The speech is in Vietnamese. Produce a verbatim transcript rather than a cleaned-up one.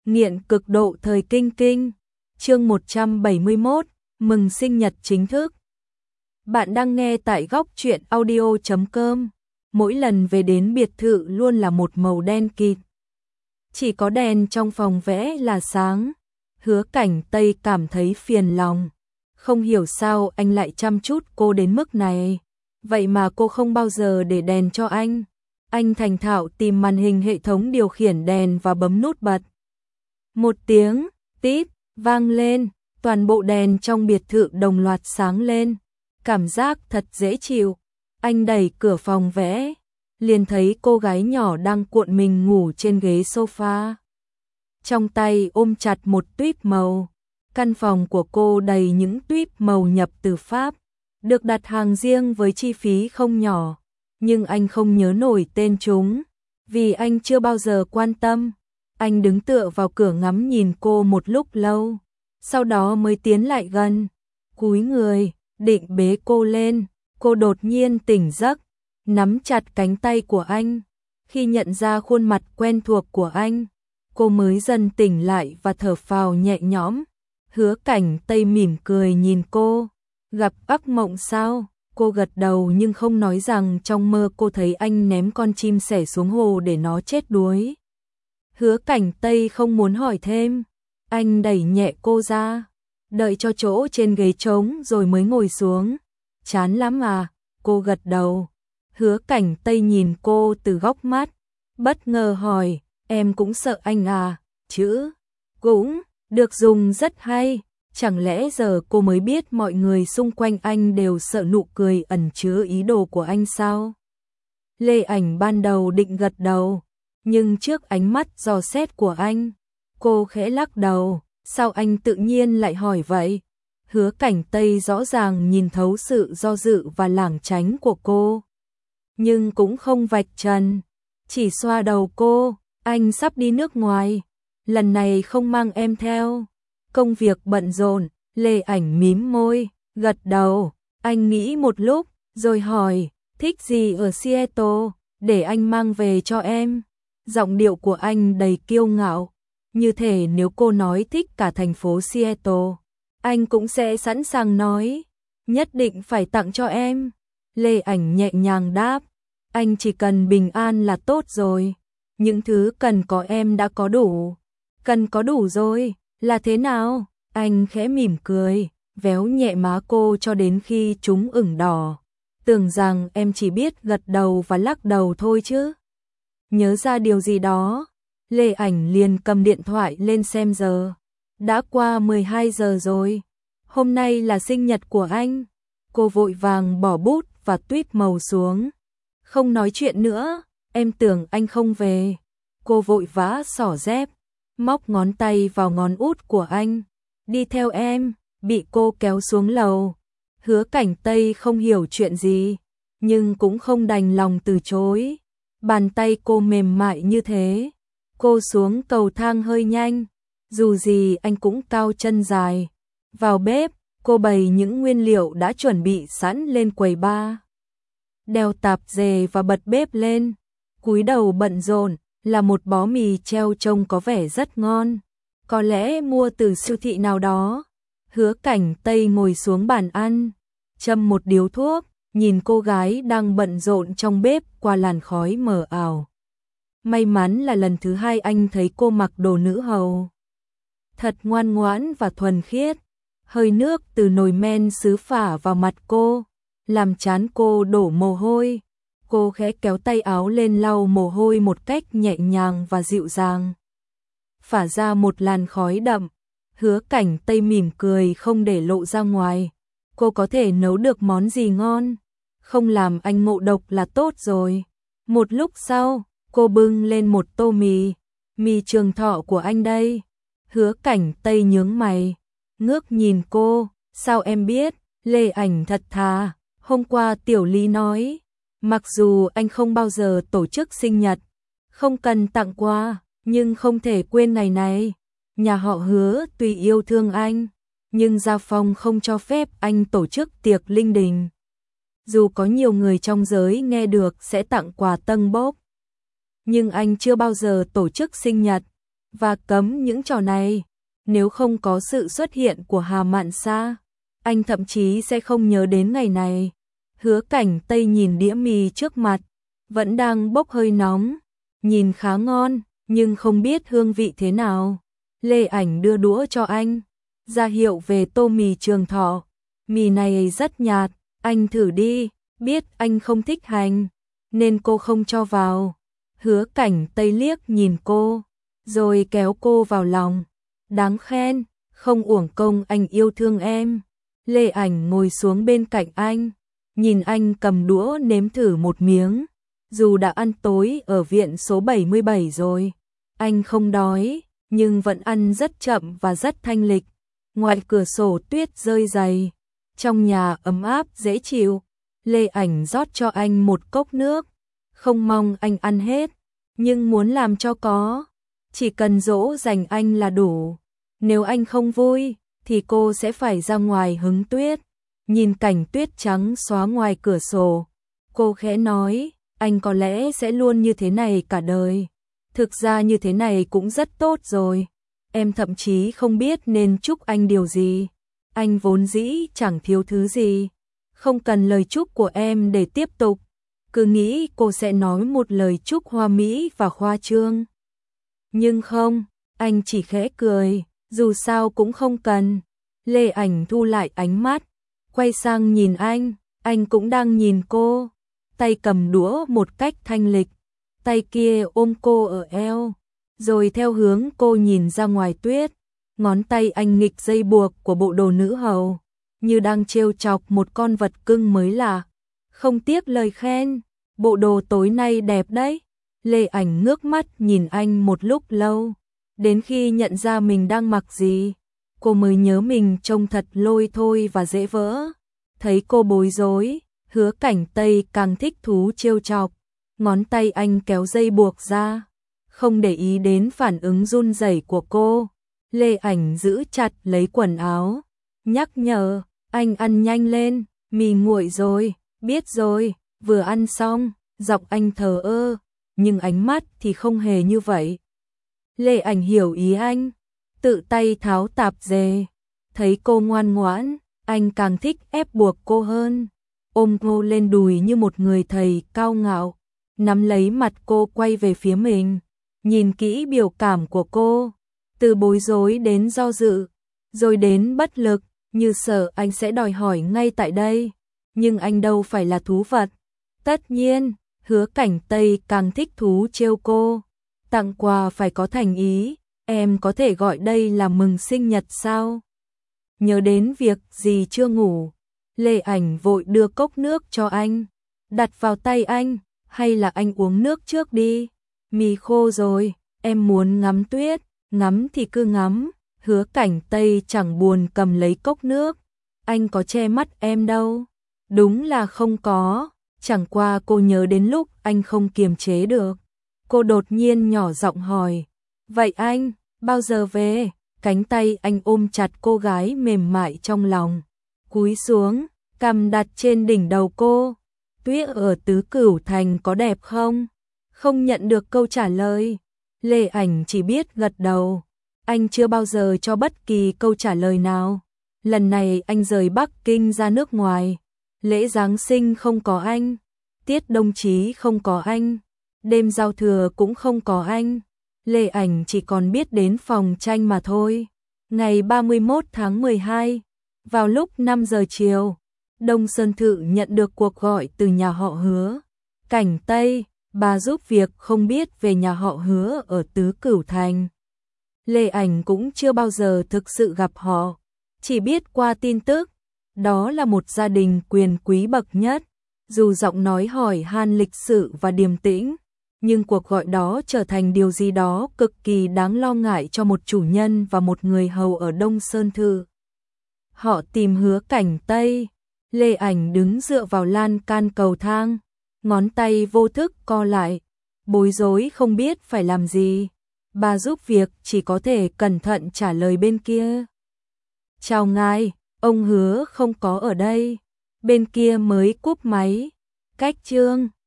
Nghiện cực độ thời kinh kinh. Chương một trăm bảy mươi mốt, mừng sinh nhật chính thức. Bạn đang nghe tại góc truyện audio chấm com. Mỗi lần về đến biệt thự luôn là một màu đen kịt. Chỉ có đèn trong phòng vẽ là sáng. Hứa Cảnh Tây cảm thấy phiền lòng. Không hiểu sao anh lại chăm chút cô đến mức này. Vậy mà cô không bao giờ để đèn cho anh. Anh thành thạo tìm màn hình hệ thống điều khiển đèn và bấm nút bật. Một tiếng tít vang lên, toàn bộ đèn trong biệt thự đồng loạt sáng lên. Cảm giác thật dễ chịu. Anh đẩy cửa phòng vẽ, liền thấy cô gái nhỏ đang cuộn mình ngủ trên ghế sofa. Trong tay ôm chặt một tuýp màu. Căn phòng của cô đầy những tuýp màu nhập từ Pháp, được đặt hàng riêng với chi phí không nhỏ, nhưng anh không nhớ nổi tên chúng, vì anh chưa bao giờ quan tâm. Anh đứng tựa vào cửa ngắm nhìn cô một lúc lâu, sau đó mới tiến lại gần, cúi người, định bế cô lên. Cô đột nhiên tỉnh giấc, nắm chặt cánh tay của anh. Khi nhận ra khuôn mặt quen thuộc của anh, cô mới dần tỉnh lại và thở phào nhẹ nhõm. Hứa Cảnh Tây mỉm cười nhìn cô. Gặp ác mộng sao? Cô gật đầu nhưng không nói rằng trong mơ cô thấy anh ném con chim sẻ xuống hồ để nó chết đuối. Hứa Cảnh Tây không muốn hỏi thêm. Anh đẩy nhẹ cô ra, đợi cho chỗ trên ghế trống rồi mới ngồi xuống. Chán lắm à? Cô gật đầu. Hứa Cảnh Tây nhìn cô từ góc mắt, bất ngờ hỏi, em cũng sợ anh à? Chữ cũng được dùng rất hay. Chẳng lẽ giờ cô mới biết mọi người xung quanh anh đều sợ nụ cười ẩn chứa ý đồ của anh sao? Lê Ảnh ban đầu định gật đầu, nhưng trước ánh mắt dò xét của anh, cô khẽ lắc đầu. Sao anh tự nhiên lại hỏi vậy? Hứa Cảnh Tây rõ ràng nhìn thấu sự do dự và lảng tránh của cô, nhưng cũng không vạch trần, chỉ xoa đầu cô. Anh sắp đi nước ngoài, lần này không mang em theo. Công việc bận rộn. Lê Ảnh mím môi, gật đầu. Anh nghĩ một lúc, rồi hỏi, thích gì ở Seattle, để anh mang về cho em. Giọng điệu của anh đầy kiêu ngạo, như thể nếu cô nói thích cả thành phố Seattle, anh cũng sẽ sẵn sàng nói, nhất định phải tặng cho em. Lê Ảnh nhẹ nhàng đáp, anh chỉ cần bình an là tốt rồi. Những thứ cần có em đã có đủ. Cần có đủ rồi, là thế nào? Anh khẽ mỉm cười, véo nhẹ má cô cho đến khi chúng ửng đỏ. Tưởng rằng em chỉ biết gật đầu và lắc đầu thôi chứ. Nhớ ra điều gì đó, Lê Ảnh liền cầm điện thoại lên xem giờ. Đã qua mười hai giờ rồi. Hôm nay là sinh nhật của anh. Cô vội vàng bỏ bút và tuýp màu xuống. Không nói chuyện nữa, em tưởng anh không về. Cô vội vã xỏ dép, móc ngón tay vào ngón út của anh. Đi theo em. Bị cô kéo xuống lầu. Hứa Cảnh Tây không hiểu chuyện gì, nhưng cũng không đành lòng từ chối. Bàn tay cô mềm mại như thế. Cô xuống cầu thang hơi nhanh, dù gì anh cũng cao chân dài. Vào bếp, cô bày những nguyên liệu đã chuẩn bị sẵn lên quầy bar. Đeo tạp dề và bật bếp lên. Cúi đầu bận rộn là một bó mì treo trông có vẻ rất ngon, có lẽ mua từ siêu thị nào đó. Hứa Cảnh Tây ngồi xuống bàn ăn, châm một điếu thuốc, nhìn cô gái đang bận rộn trong bếp qua làn khói mờ ảo. May mắn là lần thứ hai anh thấy cô mặc đồ nữ hầu. Thật ngoan ngoãn và thuần khiết. Hơi nước từ nồi men sứ phả vào mặt cô, làm trán cô đổ mồ hôi. Cô khẽ kéo tay áo lên lau mồ hôi một cách nhẹ nhàng và dịu dàng, phả ra một làn khói đậm. Hứa Cảnh Tây mỉm cười không để lộ ra ngoài. Cô có thể nấu được món gì ngon, không làm anh ngộ độc là tốt rồi. Một lúc sau, cô bưng lên một tô mì. Mì Trường Thọ của anh đây. Hứa Cảnh Tây nhướng mày, ngước nhìn cô. Sao em biết? Lê Ảnh thật thà. Hôm qua Tiểu Lý nói, mặc dù anh không bao giờ tổ chức sinh nhật, không cần tặng quà, nhưng không thể quên ngày này. Nhà họ Hứa tuy yêu thương anh, nhưng gia phong không cho phép anh tổ chức tiệc linh đình. Dù có nhiều người trong giới nghe được sẽ tặng quà tân bốc, nhưng anh chưa bao giờ tổ chức sinh nhật. và cấm những trò này. Nếu không có sự xuất hiện của Hà Mạn Sa, anh thậm chí sẽ không nhớ đến ngày này. Hứa Cảnh Tây nhìn đĩa mì trước mặt, vẫn đang bốc hơi nóng, nhìn khá ngon, nhưng không biết hương vị thế nào. Lê Ảnh đưa đũa cho anh, ra hiệu về tô mì Trường Thọ. Mì này rất nhạt, anh thử đi, biết anh không thích hành, nên cô không cho vào. Hứa Cảnh Tây liếc nhìn cô, rồi kéo cô vào lòng. Đáng khen, không uổng công anh yêu thương em. Lê Ảnh ngồi xuống bên cạnh anh, nhìn anh cầm đũa nếm thử một miếng. Dù đã ăn tối ở viện số bảy mươi bảy rồi, anh không đói, nhưng vẫn ăn rất chậm và rất thanh lịch. Ngoài cửa sổ tuyết rơi dày, trong nhà ấm áp dễ chịu. Lê Ảnh rót cho anh một cốc nước, không mong anh ăn hết, nhưng muốn làm cho có. Chỉ cần dỗ dành anh là đủ. Nếu anh không vui, thì cô sẽ phải ra ngoài hứng tuyết. Nhìn cảnh tuyết trắng xóa ngoài cửa sổ, cô khẽ nói, anh có lẽ sẽ luôn như thế này cả đời. Thực ra như thế này cũng rất tốt rồi. Em thậm chí không biết nên chúc anh điều gì. Anh vốn dĩ chẳng thiếu thứ gì. Không cần lời chúc của em để tiếp tục. Cứ nghĩ cô sẽ nói một lời chúc hoa mỹ và khoa trương. Nhưng không, anh chỉ khẽ cười, dù sao cũng không cần. Lê Ảnh thu lại ánh mắt, quay sang nhìn anh, anh cũng đang nhìn cô. Tay cầm đũa một cách thanh lịch, tay kia ôm cô ở eo, rồi theo hướng cô nhìn ra ngoài tuyết. Ngón tay anh nghịch dây buộc của bộ đồ nữ hầu, như đang trêu chọc một con vật cưng mới lạ. Không tiếc lời khen, bộ đồ tối nay đẹp đấy. Lê Ảnh ngước mắt nhìn anh một lúc lâu, đến khi nhận ra mình đang mặc gì, cô mới nhớ mình trông thật lôi thôi và dễ vỡ. Thấy cô bối rối, Hứa Cảnh Tây càng thích thú trêu chọc. Ngón tay anh kéo dây buộc ra, không để ý đến phản ứng run rẩy của cô. Lê Ảnh giữ chặt lấy quần áo, nhắc nhở, anh ăn nhanh lên, mì nguội rồi. Biết rồi, vừa ăn xong. Giọng anh thờ ơ, nhưng ánh mắt thì không hề như vậy. Lê Ảnh hiểu ý anh, tự tay tháo tạp dề. Thấy cô ngoan ngoãn, anh càng thích ép buộc cô hơn. Ôm cô lên đùi như một người thầy cao ngạo, nắm lấy mặt cô quay về phía mình, nhìn kỹ biểu cảm của cô, từ bối rối đến do dự, rồi đến bất lực, như sợ anh sẽ đòi hỏi ngay tại đây. Nhưng anh đâu phải là thú vật. Tất nhiên, Hứa Cảnh Tây càng thích thú trêu cô. Tặng quà phải có thành ý, em có thể gọi đây là mừng sinh nhật sao? Nhớ đến việc gì chưa ngủ, Lê Ảnh vội đưa cốc nước cho anh, đặt vào tay anh, hay là anh uống nước trước đi, mì khô rồi, em muốn ngắm tuyết, ngắm thì cứ ngắm. Hứa Cảnh Tây chẳng buồn cầm lấy cốc nước, anh có che mắt em đâu. Đúng là không có, chẳng qua cô nhớ đến lúc anh không kiềm chế được. Cô đột nhiên nhỏ giọng hỏi, vậy anh, bao giờ về? Cánh tay anh ôm chặt cô gái mềm mại trong lòng, cúi xuống, cằm đặt trên đỉnh đầu cô. Tuyết ở Tứ Cửu Thành có đẹp không? Không nhận được câu trả lời. Lê Ảnh chỉ biết gật đầu. Anh chưa bao giờ cho bất kỳ câu trả lời nào. Lần này anh rời Bắc Kinh ra nước ngoài. Lễ Giáng sinh không có anh, Tiết Đông Chí không có anh, đêm giao thừa cũng không có anh. Lê Ảnh chỉ còn biết đến phòng tranh mà thôi. Ngày ba mươi mốt tháng mười hai, vào lúc năm giờ chiều, Đông Sơn Thự nhận được cuộc gọi từ nhà họ Hứa. Cảnh Tây, bà giúp việc không biết về nhà họ Hứa ở Tứ Cửu Thành. Lê Ảnh cũng chưa bao giờ thực sự gặp họ, chỉ biết qua tin tức. Đó là một gia đình quyền quý bậc nhất. Dù giọng nói hỏi han lịch sự và điềm tĩnh, nhưng cuộc gọi đó trở thành điều gì đó cực kỳ đáng lo ngại cho một chủ nhân và một người hầu ở Đông Sơn Thự. Họ tìm Hứa Cảnh Tây. Lê Ảnh đứng dựa vào lan can cầu thang, ngón tay vô thức co lại, bối rối không biết phải làm gì. Bà giúp việc chỉ có thể cẩn thận trả lời bên kia. Chào ngài, ông Hứa không có ở đây. Bên kia mới cúp máy. Cách chương